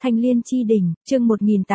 Thanh Liên Chi Đỉnh, chương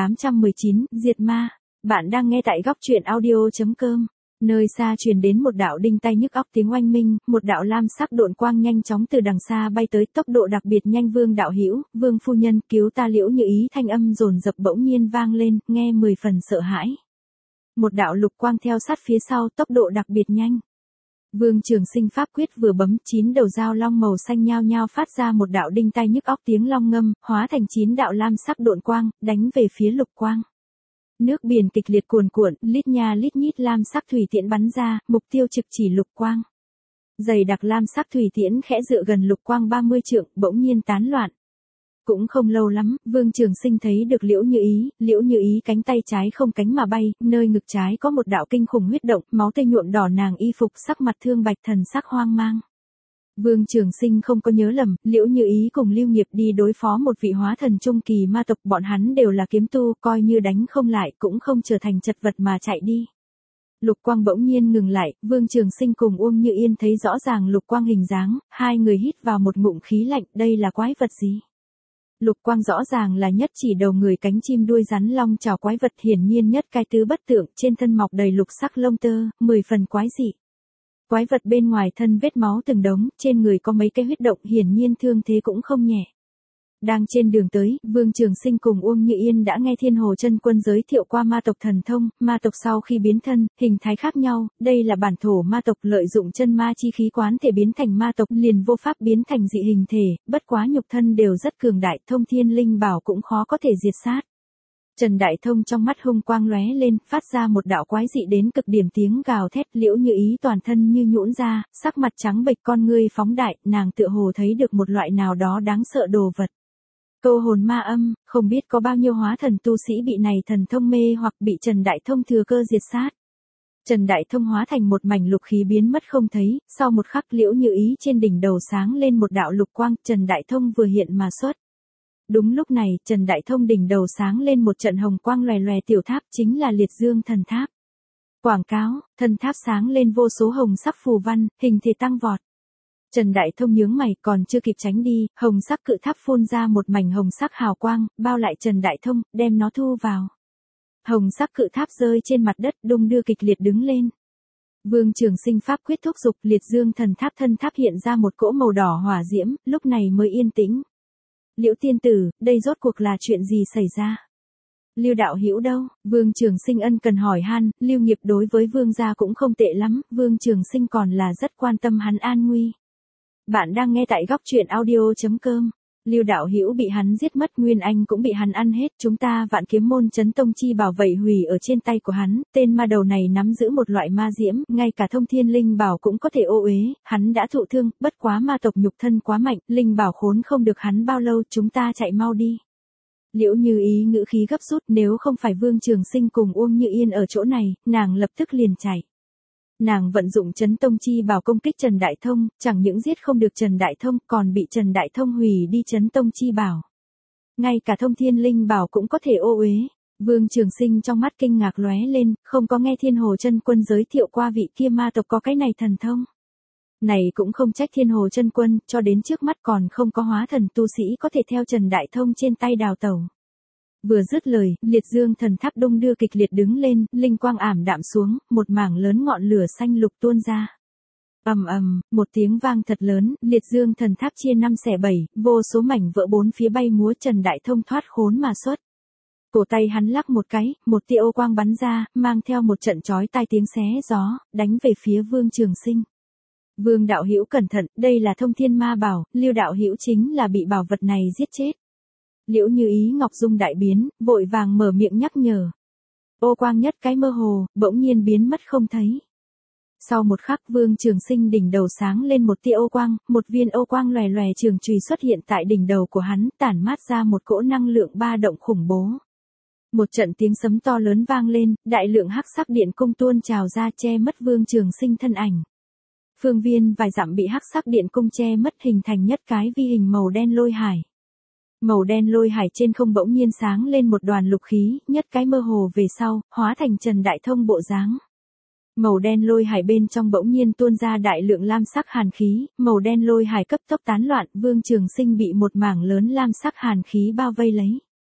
1819, Diệt Ma. Bạn đang nghe tại góc truyện audio.com. Nơi xa truyền đến một đạo đinh tai nhức óc tiếng oanh minh, một đạo lam sắc độn quang nhanh chóng từ đằng xa bay tới, tốc độ đặc biệt nhanh. Vương đạo hữu, Vương phu nhân, cứu ta. Liễu Như Ý thanh âm dồn dập bỗng nhiên vang lên, nghe 10 phần sợ hãi. Một đạo lục quang theo sát phía sau, tốc độ đặc biệt nhanh. Vương Trường Sinh pháp quyết vừa bấm, 9 đầu dao long màu xanh nhao nhao phát ra một đạo đinh tai nhức óc tiếng long ngâm, hóa thành 9 đạo lam sắc độn quang, đánh về phía lục quang. Nước biển kịch liệt cuồn cuộn, lít nha lít nhít lam sắc thủy tiễn bắn ra, mục tiêu trực chỉ lục quang. Dày đặc lam sắc thủy tiễn khẽ dựa gần lục quang 30 trượng, bỗng nhiên tán loạn. Cũng không lâu lắm, Vương Trường Sinh thấy được Liễu Như Ý cánh tay trái không cánh mà bay, nơi ngực trái có một đạo kinh khủng huyết động, máu tươi nhuộm đỏ nàng y phục, sắc mặt thương bạch, thần sắc hoang mang. Vương Trường Sinh không có nhớ lầm, Liễu Như Ý cùng Lưu Nghiệp đi đối phó một vị hóa thần trung kỳ ma tộc, bọn hắn đều là kiếm tu, coi như đánh không lại cũng không trở thành chật vật mà chạy đi. Lục quang bỗng nhiên ngừng lại, Vương Trường Sinh cùng Uông Như Yên thấy rõ ràng lục quang hình dáng, hai người hít vào một ngụm khí lạnh, đây là quái vật gì? Lục quang rõ ràng là nhất chỉ đầu người, cánh chim đuôi rắn long chảo quái vật, hiển nhiên nhất cái tứ bất tượng, trên thân mọc đầy lục sắc lông tơ, 10 phần quái dị. Quái vật bên ngoài thân vết máu từng đống, trên người có mấy cái huyết động, hiển nhiên thương thế cũng không nhẹ. Đang trên đường tới, Vương Trường Sinh cùng Uông Như Yên đã nghe Thiên Hồ Chân Quân giới thiệu qua ma tộc thần thông, ma tộc sau khi biến thân, hình thái khác nhau, đây là bản thổ ma tộc lợi dụng chân ma chi khí quán thể biến thành ma tộc, liền vô pháp biến thành dị hình thể, bất quá nhục thân đều rất cường đại, thông thiên linh bảo cũng khó có thể diệt sát. Trần Đại Thông trong mắt hung quang lóe lên, phát ra một đạo quái dị đến cực điểm tiếng gào thét. Liễu Như Ý toàn thân như nhũn ra, sắc mặt trắng bệch, con ngươi phóng đại, nàng tựa hồ thấy được một loại nào đó đáng sợ đồ vật. Câu hồn ma âm, không biết có bao nhiêu hóa thần tu sĩ bị này thần thông mê hoặc bị Trần Đại Thông thừa cơ diệt sát. Trần Đại Thông hóa thành một mảnh lục khí biến mất không thấy, sau một khắc Liễu Như Ý trên đỉnh đầu sáng lên một đạo lục quang, Trần Đại Thông vừa hiện mà xuất. Đúng lúc này, Trần Đại Thông đỉnh đầu sáng lên một trận hồng quang lòe lòe, tiểu tháp chính là Liệt Dương Thần Tháp. Quảng cáo, thần tháp sáng lên vô số hồng sắc phù văn, hình thể tăng vọt. Trần Đại Thông nhướng mày, còn chưa kịp tránh đi, hồng sắc cự tháp phun ra một mảnh hồng sắc hào quang, bao lại Trần Đại Thông, đem nó thu vào. Hồng sắc cự tháp rơi trên mặt đất, đung đưa kịch liệt đứng lên. Vương Trường Sinh pháp quyết thúc giục, Liệt Dương Thần Tháp thân tháp hiện ra một cỗ màu đỏ hỏa diễm, lúc này mới yên tĩnh. Liễu tiên tử, đây rốt cuộc là chuyện gì xảy ra? Lưu đạo hữu đâu? Vương Trường Sinh ân cần hỏi han, Lưu Nghiệp đối với Vương gia cũng không tệ lắm, Vương Trường Sinh còn là rất quan tâm hắn an nguy. Bạn đang nghe tại góc truyện audio.com. Lưu đạo hữu bị hắn giết mất, Nguyên Anh cũng bị hắn ăn hết, chúng ta Vạn Kiếm môn Chấn Tông chi bảo vậy hủy ở trên tay của hắn, tên ma đầu này nắm giữ một loại ma diễm, ngay cả thông thiên linh bảo cũng có thể ô uế, hắn đã thụ thương, bất quá ma tộc nhục thân quá mạnh, linh bảo khốn không được hắn bao lâu, chúng ta chạy mau đi. Liễu Như Ý ngữ khí gấp rút, nếu không phải Vương Trường Sinh cùng Uông Như Yên ở chỗ này, nàng lập tức liền chạy. Nàng vận dụng Chấn Tông chi bảo công kích Trần Đại Thông, chẳng những giết không được Trần Đại Thông, còn bị Trần Đại Thông hủy đi Chấn Tông chi bảo. Ngay cả thông thiên linh bảo cũng có thể ô uế. Vương Trường Sinh trong mắt kinh ngạc lóe lên, không có nghe Thiên Hồ Chân Quân giới thiệu qua vị kia ma tộc có cái này thần thông. Này cũng không trách Thiên Hồ Chân Quân, cho đến trước mắt còn không có hóa thần tu sĩ có thể theo Trần Đại Thông trên tay đào tẩu. Vừa dứt lời, Liệt Dương Thần Tháp đung đưa kịch liệt đứng lên, linh quang ảm đạm xuống, một mảng lớn ngọn lửa xanh lục tuôn ra. Ầm ầm, một tiếng vang thật lớn, Liệt Dương Thần Tháp chia 5 xẻ 7, vô số mảnh vỡ bốn phía bay múa, Trần Đại Thông thoát khốn mà xuất. Cổ tay hắn lắc một cái, một tia ô quang bắn ra, mang theo một trận chói tai tiếng xé gió, đánh về phía Vương Trường Sinh. Vương đạo hữu cẩn thận, đây là thông thiên ma bảo, Lưu đạo hữu chính là bị bảo vật này giết chết. Liễu Như Ý ngọc dung đại biến, vội vàng mở miệng nhắc nhở. Ô quang nhất cái mơ hồ, bỗng nhiên biến mất không thấy. Sau một khắc, Vương Trường Sinh đỉnh đầu sáng lên một tia ô quang, một viên ô quang lòe lòe trường chùy xuất hiện tại đỉnh đầu của hắn, tản mát ra một cỗ năng lượng ba động khủng bố. Một trận tiếng sấm to lớn vang lên, đại lượng hắc sắc điện cung tuôn trào ra che mất Vương Trường Sinh thân ảnh. Phương viên vài dặm bị hắc sắc điện cung che mất, hình thành nhất cái vi hình màu đen lôi hải. Màu đen lôi hải trên không bỗng nhiên sáng lên một đoàn lục khí, nhất cái mơ hồ về sau, hóa thành Trần Đại Thông bộ dáng. Màu đen lôi hải bên trong bỗng nhiên tuôn ra đại lượng lam sắc hàn khí, màu đen lôi hải cấp tốc tán loạn, Vương Trường Sinh bị một mảng lớn lam sắc hàn khí bao vây lấy.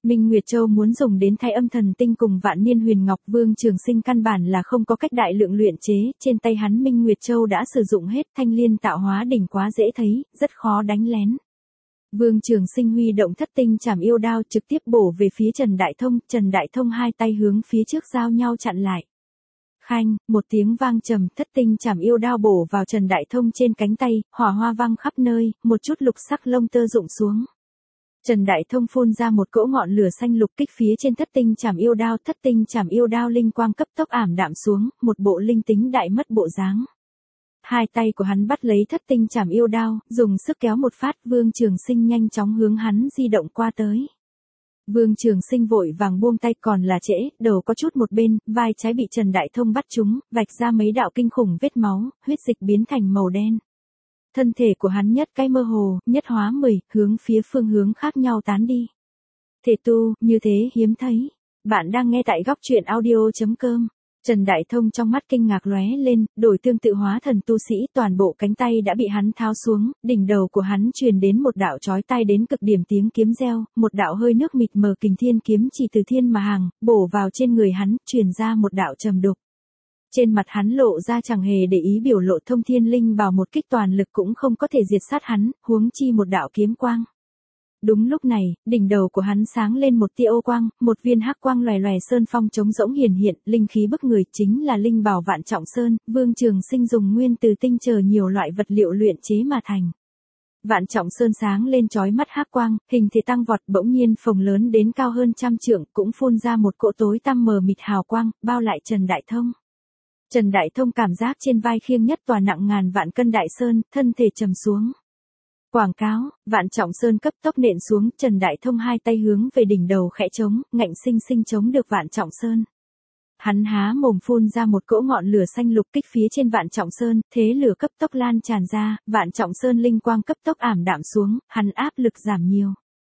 Minh Nguyệt Châu muốn dùng đến Thái Âm Thần Tinh cùng Vạn Niên Huyền Ngọc, Vương Trường Sinh căn bản là không có cách đại lượng luyện chế, trên tay hắn Minh Nguyệt Châu đã sử dụng hết, Thanh Liên Tạo Hóa Đỉnh quá dễ thấy, rất khó đánh lén. Vương Trường Sinh huy động Thất Tinh Trảm Yêu Đao trực tiếp bổ về phía Trần Đại Thông hai tay hướng phía trước giao nhau chặn lại. Khanh, một tiếng vang trầm, Thất Tinh Trảm Yêu Đao bổ vào Trần Đại Thông trên cánh tay, hỏa hoa vang khắp nơi, một chút lục sắc lông tơ rụng xuống. Trần Đại Thông phun ra một cỗ ngọn lửa xanh lục kích phía trên Thất Tinh Trảm Yêu Đao, Thất Tinh Trảm Yêu Đao linh quang cấp tốc ảm đạm xuống, một bộ linh tính đại mất bộ dáng. Hai tay của hắn bắt lấy Thất Tinh Trảm Yêu Đao, dùng sức kéo một phát, Vương Trường Sinh nhanh chóng hướng hắn di động qua tới. Vương Trường Sinh vội vàng buông tay, còn là trễ, đầu có chút một bên, vai trái bị Trần Đại Thông bắt trúng, vạch ra mấy đạo kinh khủng vết máu, huyết dịch biến thành màu đen. Thân thể của hắn nhất cái mơ hồ, nhất hóa 10, hướng phía phương hướng khác nhau tán đi. Thể tu, như thế hiếm thấy. Bạn đang nghe tại góc truyện audio.com. Trần Đại Thông trong mắt kinh ngạc lóe lên, đổi tương tự hóa thần tu sĩ, toàn bộ cánh tay đã bị hắn tháo xuống, đỉnh đầu của hắn truyền đến một đạo chói tai đến cực điểm tiếng kiếm reo, một đạo hơi nước mịt mờ kình thiên kiếm chỉ từ thiên mà hàng, bổ vào trên người hắn, truyền ra một đạo trầm đục. Trên mặt hắn lộ ra chẳng hề để ý biểu lộ, Thông Thiên Linh Bảo một kích toàn lực cũng không có thể diệt sát hắn, huống chi một đạo kiếm quang. Đúng lúc này, đỉnh đầu của hắn sáng lên một tia ô quang, một viên hắc quang lòe lòe sơn phong trống rỗng hiển hiện, linh khí bức người, chính là linh bảo Vạn Trọng Sơn, Vương Trường Sinh dùng nguyên từ tinh chờ nhiều loại vật liệu luyện chế mà thành. Vạn Trọng Sơn sáng lên chói mắt hắc quang, hình thể tăng vọt, bỗng nhiên phồng lớn đến cao hơn 100 trượng, cũng phun ra một cỗ tối tăm mờ mịt hào quang, bao lại Trần Đại Thông. Trần Đại Thông cảm giác trên vai khiêng nhất tòa nặng ngàn vạn cân đại sơn, thân thể trầm xuống. Quảng cáo, Vạn Trọng Sơn cấp tốc nện xuống, Trần Đại Thông hai tay hướng về đỉnh đầu khẽ chống, ngạnh sinh sinh chống được Vạn Trọng Sơn. Hắn há mồm phun ra một cỗ ngọn lửa xanh lục kích phía trên Vạn Trọng Sơn, thế lửa cấp tốc lan tràn ra, Vạn Trọng Sơn linh quang cấp tốc ảm đạm xuống, hắn áp lực giảm nhiều.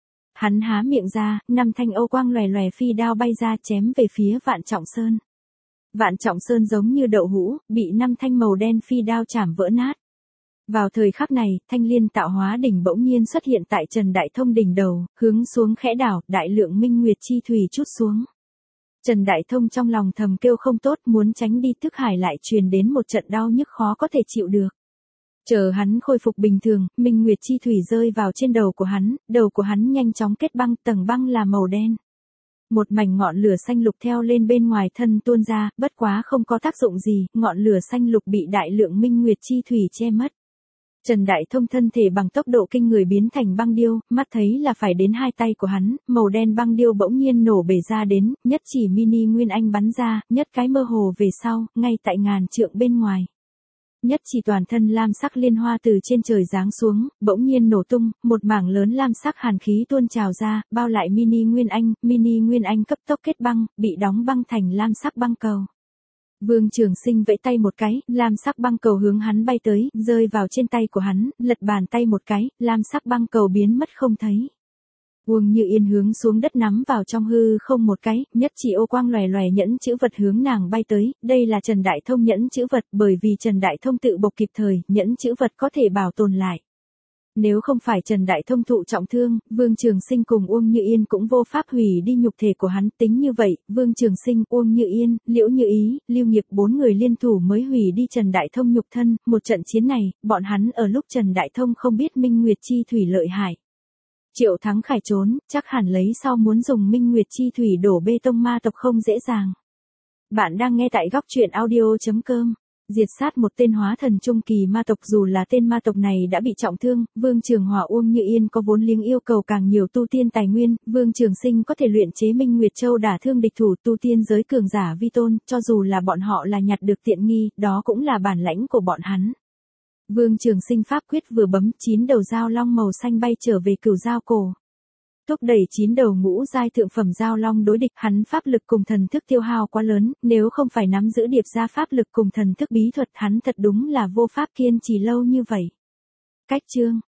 Hắn há miệng ra, 5 thanh ô quang lòe lòe phi đao bay ra chém về phía Vạn Trọng Sơn. Vạn Trọng Sơn giống như đậu hũ, bị 5 thanh màu đen phi đao chảm vỡ nát. Vào thời khắc này, Thanh Liên Tạo Hóa Đỉnh bỗng nhiên xuất hiện tại Trần Đại Thông đỉnh đầu, hướng xuống khẽ đảo, đại lượng minh nguyệt chi thủy chút xuống. Trần Đại Thông trong lòng thầm kêu không tốt, muốn tránh đi, thức hải lại truyền đến một trận đau nhức khó có thể chịu được. Chờ hắn khôi phục bình thường, minh nguyệt chi thủy rơi vào trên đầu của hắn nhanh chóng kết băng, tầng băng là màu đen. Một mảnh ngọn lửa xanh lục theo lên bên ngoài thân tuôn ra, bất quá không có tác dụng gì, ngọn lửa xanh lục bị đại lượng minh nguyệt chi thủy che mất. Trần Đại Thông thân thể bằng tốc độ kinh người biến thành băng điêu, mắt thấy là phải đến hai tay của hắn, màu đen băng điêu bỗng nhiên nổ bể ra đến, nhất chỉ mini nguyên anh bắn ra, nhất cái mơ hồ về sau, ngay tại ngàn trượng bên ngoài. Nhất chỉ toàn thân lam sắc liên hoa từ trên trời giáng xuống, bỗng nhiên nổ tung, một mảng lớn lam sắc hàn khí tuôn trào ra, bao lại mini nguyên anh cấp tốc kết băng, bị đóng băng thành lam sắc băng cầu. Vương Trường Sinh vẫy tay một cái, lam sắc băng cầu hướng hắn bay tới, rơi vào trên tay của hắn, lật bàn tay một cái, lam sắc băng cầu biến mất không thấy. Uông Như Yên hướng xuống đất nắm vào trong hư không một cái, nhất chỉ ô quang lòe lòe nhẫn chữ vật hướng nàng bay tới, đây là Trần Đại Thông nhẫn chữ vật, bởi vì Trần Đại Thông tự bộc kịp thời, nhẫn chữ vật có thể bảo tồn lại. Nếu không phải Trần Đại Thông thụ trọng thương, Vương Trường Sinh cùng Uông Như Yên cũng vô pháp hủy đi nhục thể của hắn, tính như vậy, Vương Trường Sinh, Uông Như Yên, Liễu Như Ý, Lưu Nghiệp 4 người liên thủ mới hủy đi Trần Đại Thông nhục thân, một trận chiến này, bọn hắn ở lúc Trần Đại Thông không biết Minh Nguyệt Chi Thủy lợi hại. Triệu Thắng Khải trốn, chắc hẳn lấy sau muốn dùng Minh Nguyệt Chi Thủy đổ bê tông ma tộc không dễ dàng. Bạn đang nghe tại góc truyện audio.com. Diệt sát một tên hóa thần trung kỳ ma tộc, dù là tên ma tộc này đã bị trọng thương, Vương Trường Hòa Uông Như Yên có vốn liếng yêu cầu càng nhiều tu tiên tài nguyên, Vương Trường Sinh có thể luyện chế Minh Nguyệt Châu đả thương địch thủ, tu tiên giới cường giả vi tôn, cho dù là bọn họ là nhặt được tiện nghi, đó cũng là bản lãnh của bọn hắn. Vương Trường Sinh pháp quyết vừa bấm, 9 đầu dao long màu xanh bay trở về Cửu Dao Cổ. Thúc đẩy 9 đầu ngũ giai thượng phẩm dao long đối địch, hắn pháp lực cùng thần thức tiêu hao quá lớn, nếu không phải nắm giữ điệp ra pháp lực cùng thần thức bí thuật, hắn thật đúng là vô pháp kiên trì lâu như vậy. Cách chương